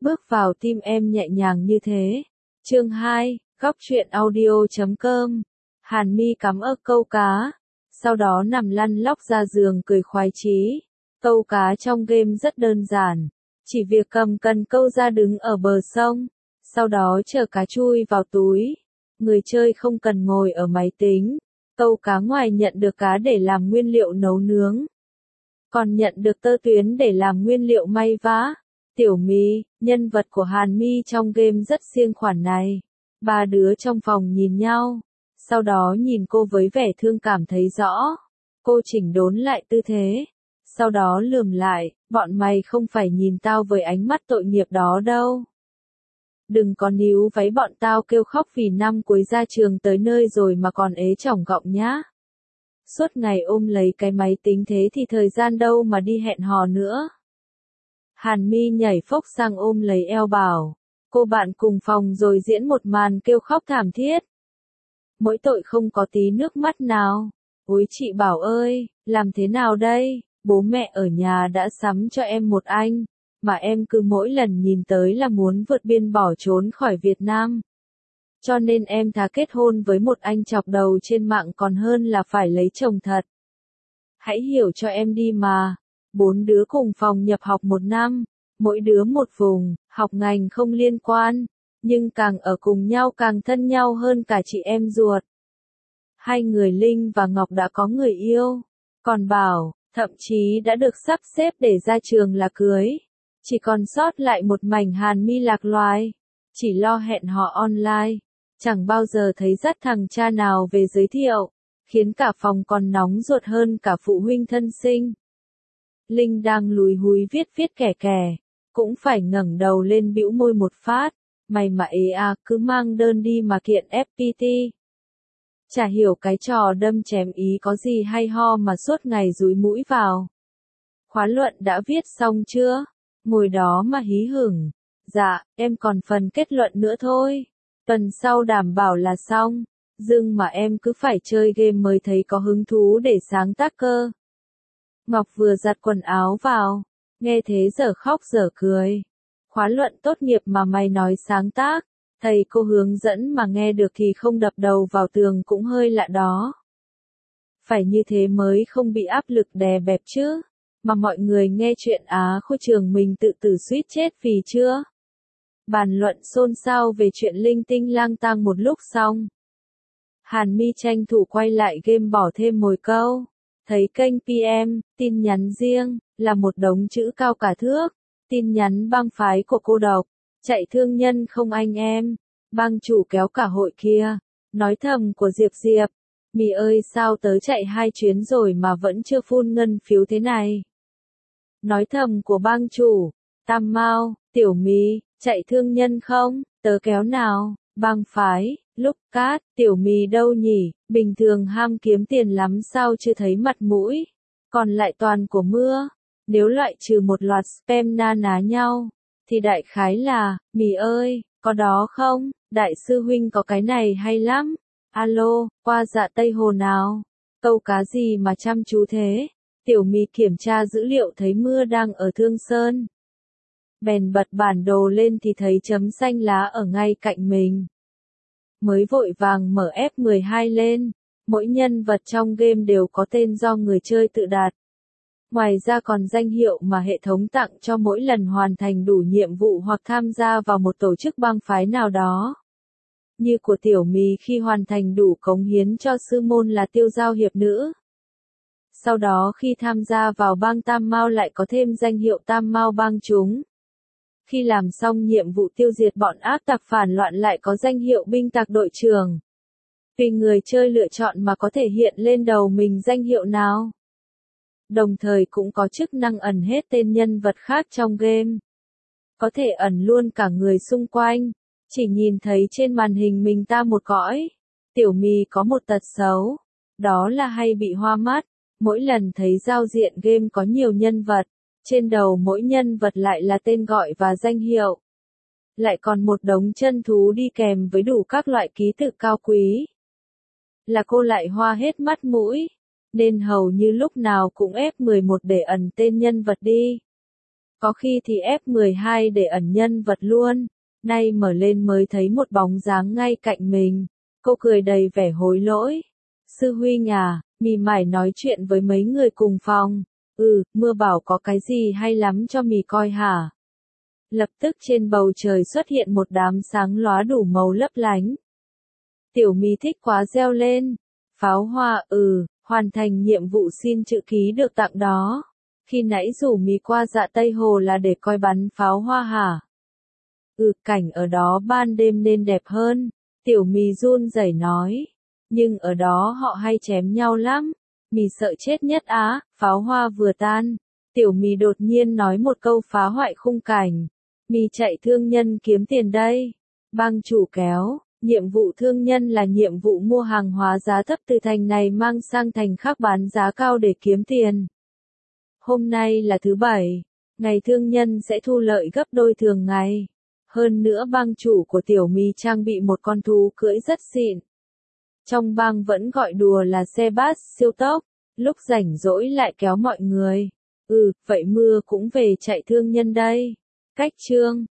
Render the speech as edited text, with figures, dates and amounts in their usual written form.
bước vào tim em nhẹ nhàng như thế. Chương 2, góc truyện audio.com. Hàn Mi cắm ớt câu cá, sau đó nằm lăn lóc ra giường cười khoái chí. Câu cá trong game rất đơn giản, chỉ việc cầm cần câu ra đứng ở bờ sông, sau đó chờ cá chui vào túi. Người chơi không cần ngồi ở máy tính, câu cá ngoài nhận được cá để làm nguyên liệu nấu nướng, còn nhận được tơ tuyến để làm nguyên liệu may vá. Tiểu My, nhân vật của Hàn Mi trong game rất siêng khoản này. Ba đứa trong phòng nhìn nhau, sau đó nhìn cô với vẻ thương cảm thấy rõ. Cô chỉnh đốn lại tư thế, sau đó lườm lại, bọn mày không phải nhìn tao với ánh mắt tội nghiệp đó đâu. Đừng có níu váy bọn tao kêu khóc vì năm cuối ra trường tới nơi rồi mà còn ế chỏng gọng nhá. Suốt ngày ôm lấy cái máy tính thế thì thời gian đâu mà đi hẹn hò nữa. Hàn Mi nhảy phốc sang ôm lấy eo bảo, cô bạn cùng phòng rồi diễn một màn kêu khóc thảm thiết. Mỗi tội không có tí nước mắt nào. Ôi chị Bảo ơi, làm thế nào đây? Bố mẹ ở nhà đã sắm cho em một anh, mà em cứ mỗi lần nhìn tới là muốn vượt biên bỏ trốn khỏi Việt Nam. Cho nên em thà kết hôn với một anh chọc đầu trên mạng còn hơn là phải lấy chồng thật. Hãy hiểu cho em đi mà. 4 đứa cùng phòng nhập học 1 năm, mỗi đứa một vùng, học ngành không liên quan, nhưng càng ở cùng nhau càng thân nhau hơn cả chị em ruột. Hai người Linh và Ngọc đã có người yêu, còn Bảo, thậm chí đã được sắp xếp để ra trường là cưới. Chỉ còn sót lại một mảnh Hàn Mi lạc loài, chỉ lo hẹn hò online, chẳng bao giờ thấy dắt thằng cha nào về giới thiệu, khiến cả phòng còn nóng ruột hơn cả phụ huynh thân sinh. Linh đang lúi húi viết kẻ kẻ, cũng phải ngẩng đầu lên bĩu môi một phát, mày mà ế à, cứ mang đơn đi mà kiện FPT. Chả hiểu cái trò đâm chém ý có gì hay ho mà suốt ngày dúi mũi vào. Khóa luận đã viết xong chưa? Ngồi đó mà hí hửng. Dạ, em còn phần kết luận nữa thôi. Tuần sau đảm bảo là xong. Dưng mà em cứ phải chơi game mới thấy có hứng thú để sáng tác cơ. Ngọc vừa giặt quần áo vào, nghe thế giờ khóc giờ cười. Khóa luận tốt nghiệp mà mày nói sáng tác, thầy cô hướng dẫn mà nghe được thì không đập đầu vào tường cũng hơi lạ đó. Phải như thế mới không bị áp lực đè bẹp chứ, mà mọi người nghe chuyện khối trường mình tự tử suýt chết vì chưa. Bàn luận xôn xao về chuyện linh tinh lang tang một lúc xong. Hàn Mi tranh thủ quay lại game bỏ thêm một câu. Thấy kênh PM, tin nhắn riêng, là một đống chữ cao cả thước, tin nhắn bang phái của cô độc, chạy thương nhân không anh em, bang chủ kéo cả hội kia, nói thầm của Diệp Diệp, Mì ơi sao tớ chạy 2 chuyến rồi mà vẫn chưa phun ngân phiếu thế này. Nói thầm của bang chủ, Tam Mao, Tiểu My, chạy thương nhân không, tớ kéo nào, bang phái. Lúc Cát, Tiểu My đâu nhỉ, bình thường ham kiếm tiền lắm sao chưa thấy mặt mũi, còn lại toàn của mưa. Nếu loại trừ một loạt spam na ná nhau, thì đại khái là, Mì ơi, có đó không, đại sư huynh có cái này hay lắm. Alo, qua Dạ Tây Hồ nào, câu cá gì mà chăm chú thế. Tiểu My kiểm tra dữ liệu thấy mưa đang ở Thương Sơn. Bèn bật bản đồ lên thì thấy chấm xanh lá ở ngay cạnh mình. Mới vội vàng mở F12 lên, mỗi nhân vật trong game đều có tên do người chơi tự đặt. Ngoài ra còn danh hiệu mà hệ thống tặng cho mỗi lần hoàn thành đủ nhiệm vụ hoặc tham gia vào một tổ chức bang phái nào đó. Như của Tiểu My khi hoàn thành đủ cống hiến cho sư môn là tiêu giao hiệp nữ. Sau đó khi tham gia vào bang Tam Mao lại có thêm danh hiệu Tam Mao bang chúng. Khi làm xong nhiệm vụ tiêu diệt bọn ác tặc phản loạn lại có danh hiệu binh tặc đội trưởng. Tùy người chơi lựa chọn mà có thể hiện lên đầu mình danh hiệu nào. Đồng thời cũng có chức năng ẩn hết tên nhân vật khác trong game. Có thể ẩn luôn cả người xung quanh, chỉ nhìn thấy trên màn hình mình ta một cõi. Tiểu My có một tật xấu, đó là hay bị hoa mắt, mỗi lần thấy giao diện game có nhiều nhân vật. Trên đầu mỗi nhân vật lại là tên gọi và danh hiệu. Lại còn một đống chân thú đi kèm với đủ các loại ký tự cao quý. Là cô lại hoa hết mắt mũi, nên hầu như lúc nào cũng F11 để ẩn tên nhân vật đi. Có khi thì F12 để ẩn nhân vật luôn. Nay mở lên mới thấy một bóng dáng ngay cạnh mình. Cô cười đầy vẻ hối lỗi. Sư huynh à, mì mải nói chuyện với mấy người cùng phòng. Mưa bảo có cái gì hay lắm cho mì coi hả? Lập tức trên bầu trời xuất hiện một đám sáng lóa đủ màu lấp lánh. Tiểu mì thích quá reo lên. Pháo hoa, hoàn thành nhiệm vụ xin chữ ký được tặng đó. Khi nãy rủ mì qua Dạ Tây Hồ là để coi bắn pháo hoa hả? Cảnh ở đó ban đêm nên đẹp hơn. Tiểu mì run rẩy nói. Nhưng ở đó họ hay chém nhau lắm. Mì sợ chết nhất á, pháo hoa vừa tan. Tiểu mì đột nhiên nói một câu phá hoại khung cảnh. Mì chạy thương nhân kiếm tiền đây. Bang chủ kéo. Nhiệm vụ thương nhân là nhiệm vụ mua hàng hóa giá thấp từ thành này mang sang thành khác bán giá cao để kiếm tiền. Hôm nay là thứ Bảy. Ngày thương nhân sẽ thu lợi gấp đôi thường ngày. Hơn nữa bang chủ của tiểu mì trang bị một con thú cưỡi rất xịn. Trong bang vẫn gọi đùa là xe bus siêu tốc. Lúc rảnh rỗi lại kéo mọi người. Vậy mưa cũng về chạy thương nhân đây. Cách chương